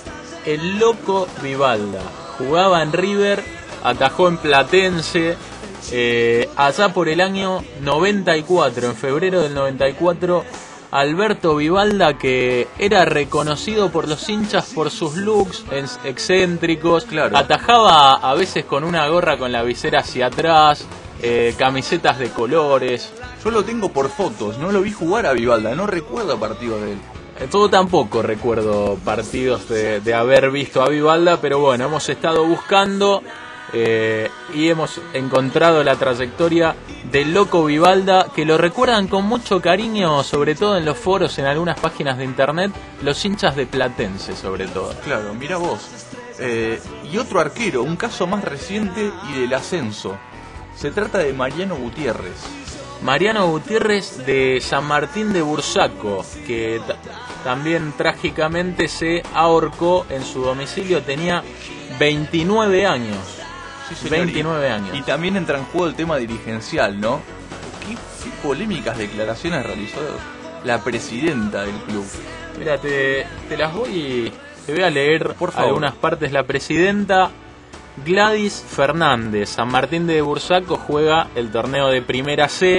El loco Vivalda. Jugaba en River, atajó en Platense, eh, allá por el año noventa y cuatro, en febrero del noventa y cuatro, Alberto Vivalda, que era reconocido por los hinchas por sus looks excéntricos, claro. Atajaba a veces con una gorra con la visera hacia atrás, eh, camisetas de colores. Yo lo tengo por fotos, no lo vi jugar a Vivalda, no recuerdo partidos de él. Yo tampoco recuerdo partidos de, de haber visto a Vivalda, pero bueno, hemos estado buscando eh, y hemos encontrado la trayectoria del Loco Vivalda, que lo recuerdan con mucho cariño, sobre todo en los foros, en algunas páginas de internet, los hinchas de Platense sobre todo. Claro, mira vos. Eh, y otro arquero, un caso más reciente y del ascenso. Se trata de Mariano Gutiérrez. Mariano Gutiérrez de San Martín de Bursaco, que t- también trágicamente se ahorcó en su domicilio, tenía veintinueve años. Sí, señor. veintinueve años. Y también entra en juego el tema dirigencial, ¿no? ¿Qué, qué polémicas declaraciones realizó la presidenta del club? Mira, te, te las voy, te voy a leer Por favor. algunas partes. La presidenta Gladys Fernández, San Martín de Bursaco, juega el torneo de Primera C.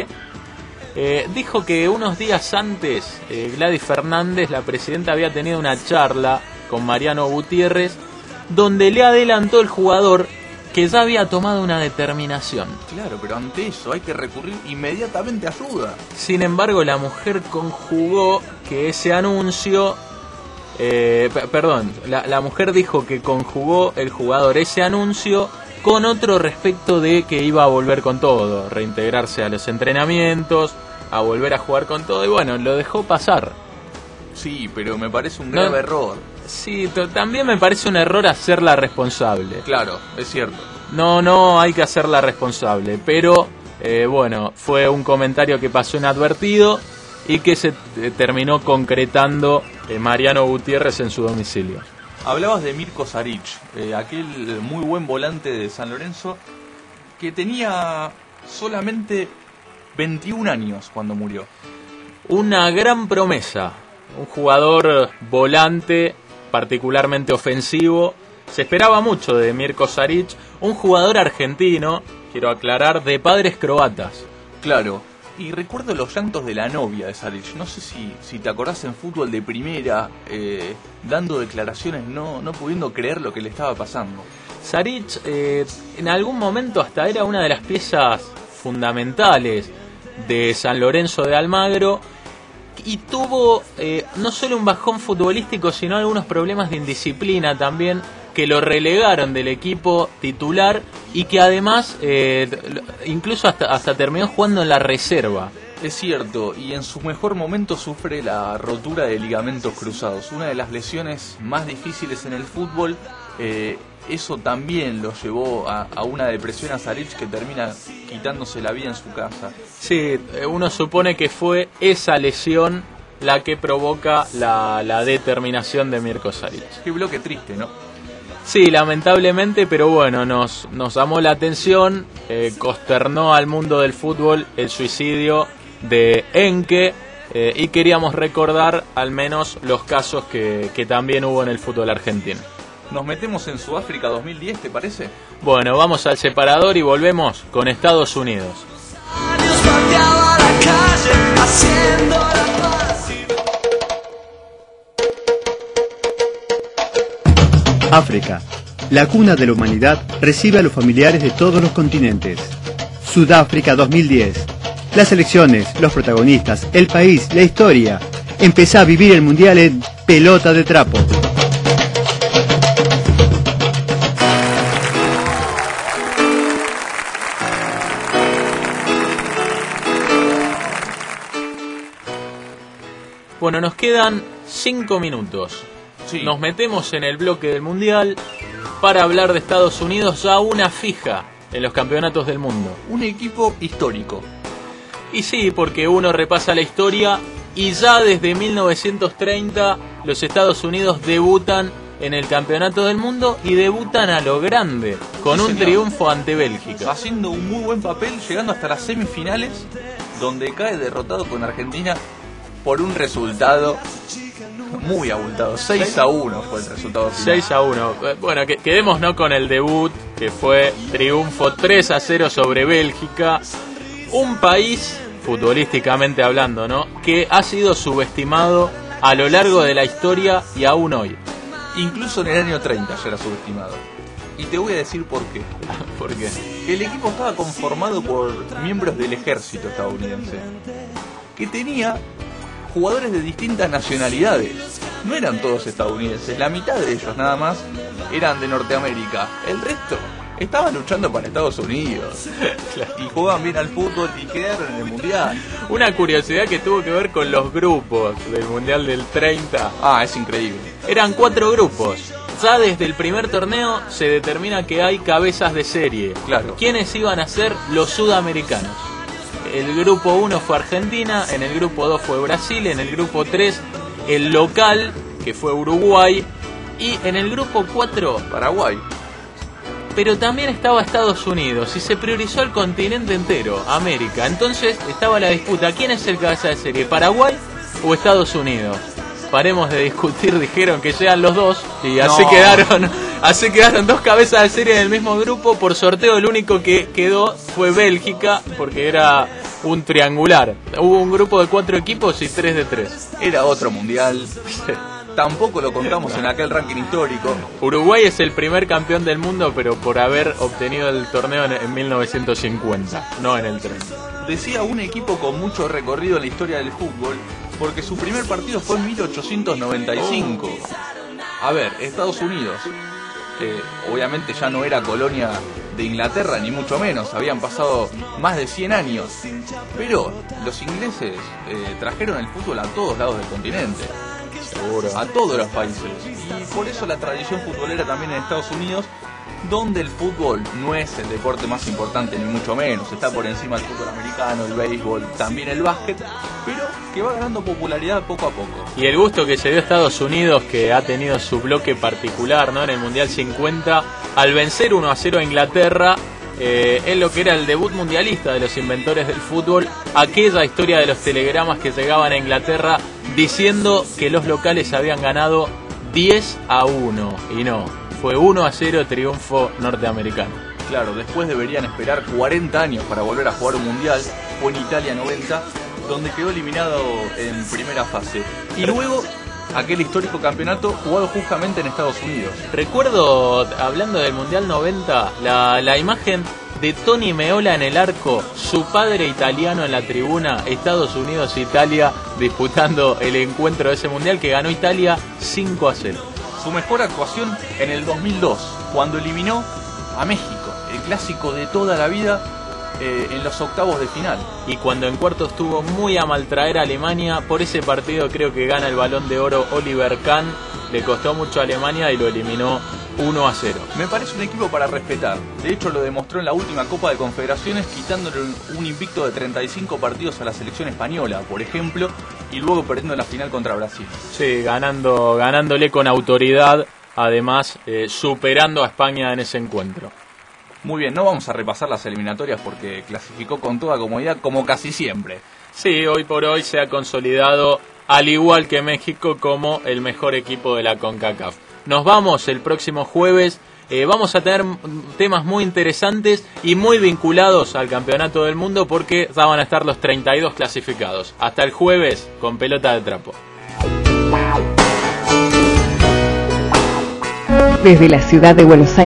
Eh, dijo que unos días antes eh, Gladys Fernández, la presidenta, había tenido una charla con Mariano Gutiérrez, donde le adelantó el jugador que ya había tomado una determinación. Claro, pero ante eso hay que recurrir inmediatamente a ayuda. Sin embargo, la mujer conjugó que ese anuncio... Eh, p- perdón, la, la mujer dijo que conjugó el jugador ese anuncio con otro respecto de que iba a volver con todo, reintegrarse a los entrenamientos, a volver a jugar con todo, y bueno, lo dejó pasar. Sí, pero me parece un grave No. error. Sí, t- también me parece un error hacerla responsable. Claro, es cierto. No, no hay que hacerla responsable, pero eh, bueno, fue un comentario que pasó inadvertido y que se eh, terminó concretando eh, Mariano Gutiérrez en su domicilio. Hablabas de Mirko Saric, eh, aquel muy buen volante de San Lorenzo, que tenía solamente veintiún años cuando murió. Una gran promesa, un jugador volante particularmente ofensivo. Se esperaba mucho de Mirko Saric, un jugador argentino, quiero aclarar, de padres croatas. Claro, y recuerdo los llantos de la novia de Saric. No sé si, si te acordás, en fútbol de primera, eh, dando declaraciones, no, no pudiendo creer lo que le estaba pasando. Saric eh, en algún momento hasta era una de las piezas fundamentales de San Lorenzo de Almagro, y tuvo eh, no solo un bajón futbolístico, sino algunos problemas de indisciplina también, que lo relegaron del equipo titular y que además eh, incluso hasta, hasta terminó jugando en la reserva. Es cierto, y en su mejor momento sufre la rotura de ligamentos cruzados, una de las lesiones más difíciles en el fútbol. Eh, eso también lo llevó a, a una depresión a Saric, que termina quitándose la vida en su casa. Sí, uno supone que fue esa lesión la que provoca la, la determinación de Mirko Saric. Qué bloque triste, ¿no? Sí, lamentablemente, pero bueno, nos, nos llamó la atención, eh, consternó al mundo del fútbol el suicidio de Enke, eh, y queríamos recordar al menos los casos que, que también hubo en el fútbol argentino. Nos metemos en Sudáfrica dos mil diez, ¿te parece? Bueno, vamos al separador y volvemos con Estados Unidos. Años pateaba la calle haciendo la paz. África, la cuna de la humanidad, recibe a los familiares de todos los continentes. Sudáfrica dos mil diez. Las elecciones, los protagonistas, el país, la historia. Empezá a vivir el mundial en Pelota de Trapo. Bueno, nos quedan cinco minutos. Sí. Nos metemos en el bloque del Mundial para hablar de Estados Unidos, a una fija en los campeonatos del mundo. Un equipo histórico. Y sí, porque uno repasa la historia y ya desde mil novecientos treinta los Estados Unidos debutan en el campeonato del mundo, y debutan a lo grande, con Sí, un señor. triunfo ante Bélgica. Haciendo un muy buen papel, llegando hasta las semifinales, donde cae derrotado con Argentina por un resultado muy abultado. seis a uno fue el resultado final. seis a uno. Eh, Bueno, que, quedémonos con el debut, que fue triunfo tres a cero sobre Bélgica. Un país, futbolísticamente hablando, ¿no?, que ha sido subestimado a lo largo de la historia y aún hoy. Incluso en el año treinta ya era subestimado. Y te voy a decir por qué. ¿Por qué? El equipo estaba conformado por miembros del ejército estadounidense, que tenía jugadores de distintas nacionalidades. No eran todos estadounidenses, la mitad de ellos nada más eran de Norteamérica. El resto Estaban luchando para Estados Unidos. Y jugaban bien al fútbol y quedaron en el Mundial. Una curiosidad que tuvo que ver con los grupos del Mundial del treinta. Ah, es increíble. Eran cuatro grupos. Ya desde el primer torneo se determina que hay cabezas de serie. Claro. ¿Quiénes iban a ser los sudamericanos? El grupo uno fue Argentina, en el grupo dos fue Brasil, en el grupo tres el local, que fue Uruguay, y en el grupo cuatro Paraguay. Pero también estaba Estados Unidos y se priorizó el continente entero, América. Entonces estaba la disputa, ¿quién es el cabeza de serie? ¿Paraguay o Estados Unidos? Paremos de discutir, dijeron que sean los dos y así No. quedaron así quedaron dos cabezas de serie en el mismo grupo. Por sorteo el único que quedó fue Bélgica, porque era un triangular. Hubo un grupo de cuatro equipos y tres de tres. Era otro Mundial. Tampoco lo contamos en aquel ranking histórico. Uruguay es el primer campeón del mundo, pero por haber obtenido el torneo en, en mil novecientos cincuenta, no en el treinta. Decía un equipo con mucho recorrido en la historia del fútbol, porque su primer partido fue en mil ochocientos noventa y cinco. A ver, Estados Unidos, eh, obviamente ya no era colonia de Inglaterra, ni mucho menos, habían pasado más de cien años. Pero los ingleses eh, trajeron el fútbol a todos lados del continente. Seguro. A todos los países. Y por eso la tradición futbolera también en Estados Unidos, donde el fútbol no es el deporte más importante, ni mucho menos. Está por encima el fútbol americano, el béisbol, también el básquet, pero que va ganando popularidad poco a poco. Y el gusto que se dio a Estados Unidos, que ha tenido su bloque particular, ¿no?, en el Mundial cincuenta, al vencer uno a cero a Inglaterra, eh, en lo que era el debut mundialista de los inventores del fútbol, aquella historia de los telegramas que llegaban a Inglaterra diciendo que los locales habían ganado diez a uno, y no, fue uno a cero triunfo norteamericano. Claro, después deberían esperar cuarenta años para volver a jugar un mundial. Fue en Italia noventa, donde quedó eliminado en primera fase. Y luego, aquel histórico campeonato jugado justamente en Estados Unidos. Recuerdo, hablando del Mundial noventa, la, la imagen de Tony Meola en el arco, su padre italiano en la tribuna, Estados Unidos-Italia disputando el encuentro de ese Mundial que ganó Italia cinco a cero. Su mejor actuación en el dos mil dos, cuando eliminó a México, el clásico de toda la vida, eh, en los octavos de final. Y cuando en cuartos estuvo muy a maltraer a Alemania, por ese partido creo que gana el Balón de Oro Oliver Kahn, le costó mucho a Alemania y lo eliminó uno a cero. Me parece un equipo para respetar. De hecho lo demostró en la última Copa de Confederaciones, quitándole un invicto de treinta y cinco partidos a la selección española, por ejemplo, y luego perdiendo la final contra Brasil. Sí, ganando, ganándole con autoridad, además eh, superando a España en ese encuentro. Muy bien, no vamos a repasar las eliminatorias porque clasificó con toda comodidad, como casi siempre. Sí, hoy por hoy se ha consolidado, al igual que México, como el mejor equipo de la CONCACAF. Nos vamos el próximo jueves, eh, vamos a tener temas muy interesantes y muy vinculados al Campeonato del Mundo, porque ya van a estar los treinta y dos clasificados. Hasta el jueves con Pelota de Trapo. Desde la ciudad de Buenos Aires.